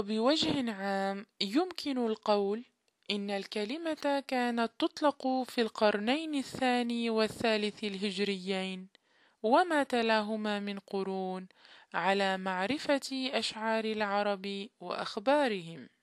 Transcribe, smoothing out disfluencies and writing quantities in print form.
بوجه عام يمكن القول إن الكلمة كانت تطلق في القرنين الثاني والثالث الهجريين وما تلاهما من قرون على معرفة أشعار العرب وأخبارهم.